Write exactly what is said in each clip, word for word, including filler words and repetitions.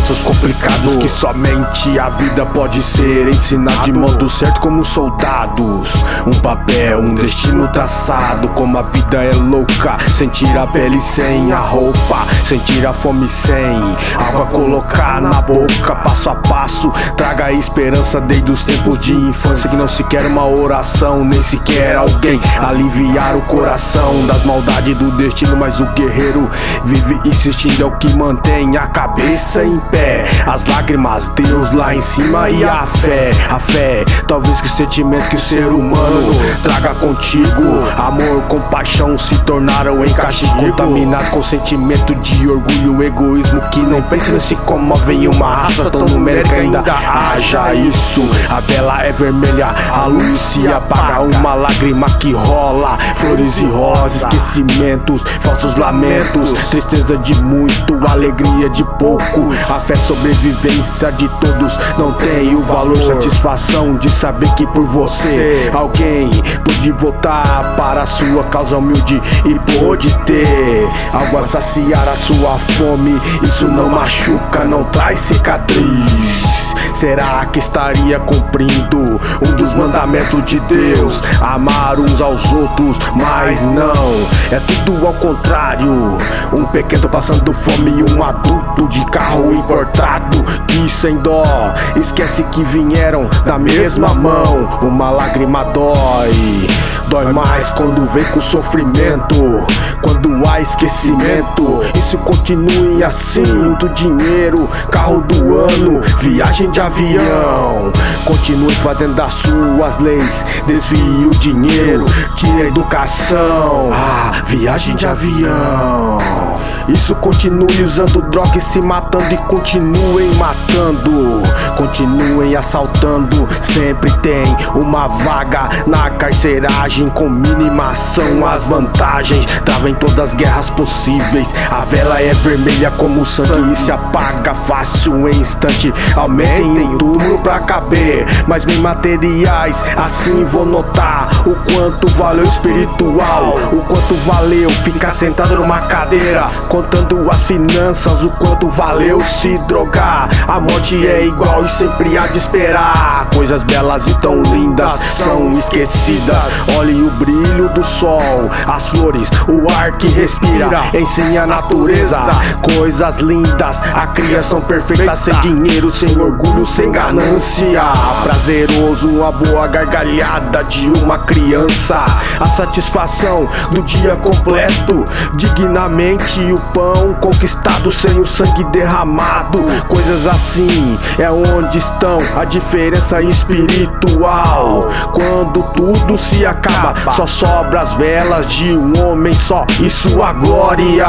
passos complicados que somente a vida pode ser. Ensinar de modo certo como soldados, um papel, um destino traçado. Como a vida é louca, sentir a pele sem a roupa, sentir a fome sem algo a colocar na boca. Passo a passo, traga a esperança desde os tempos de infância, que não se quer uma oração, nem sequer alguém aliviar o coração das maldades do destino. Mas o guerreiro vive insistindo, é o que mantém a cabeça em pé. As lágrimas, Deus lá em cima e a fé. A fé, talvez que o sentimento que o ser humano traga contigo. Amor, compaixão se tornaram encaixe contaminado com sentimento de orgulho, egoísmo que não pensa nem se comove em uma raça tão numérica. Ainda haja isso, a vela é vermelha, a luz se apaga, uma lágrima que rola, flores e rosas, esquecimentos, falsos lamentos, tristeza de muito, alegria de pouco. A fé, sobrevivência de todos, não tem o valor, satisfação de saber que por você alguém pôde voltar para a sua causa humilde e pôde ter algo a saciar a sua fome. Isso não machuca, não traz cicatriz. Será que estaria cumprindo um dos mandamentos de Deus? Amar uns aos outros, mas não, é tudo ao contrário. Um pequeno passando fome e um adulto de carro importado que sem dó esquece que vieram da mesma mão. Uma lágrima dói, dói mais quando vem com sofrimento, quando há esquecimento. Isso continue assim, muito dinheiro, carro do ano, viagem de avião. Continue fazendo as suas leis, desvie o dinheiro, tire a educação. Ah, viagem de avião. Isso continue usando droga e se matando, e continuem matando, continuem assaltando. Sempre tem uma vaga na carceragem, com mínima ação as vantagens travam todas as guerras possíveis. A vela é vermelha como o sangue e se apaga fácil em instante. Aumentem o túmulo pra caber mais bem materiais, assim vou notar o quanto valeu espiritual, o quanto valeu ficar sentado numa cadeira contando as finanças, o quanto valeu se drogar. A morte é igual e sempre há de esperar. Coisas belas e tão lindas são esquecidas. Olhe o brilho do sol, as flores, o ar que respira, ensina a natureza. Coisas lindas, a criação perfeita, sem dinheiro, sem orgulho, sem ganância. Prazeroso, uma boa gargalhada de uma criança, a satisfação do dia completo, dignamente o pão conquistado sem o sangue derramado. Coisas assim é onde estão a diferença espiritual. Quando tudo se acaba, só sobra as velas de um homem só e sua glória.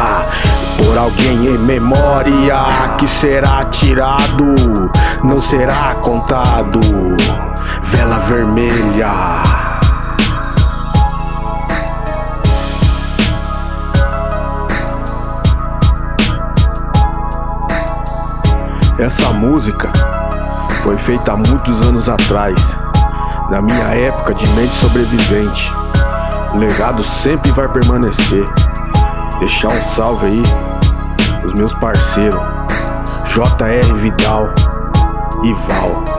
Por alguém em memória que será tirado, não será contado. Vela vermelha. Essa música foi feita há muitos anos atrás, na minha época de mente sobrevivente. O legado sempre vai permanecer. Deixar um salve aí os meus parceiros J R Vidal e Val.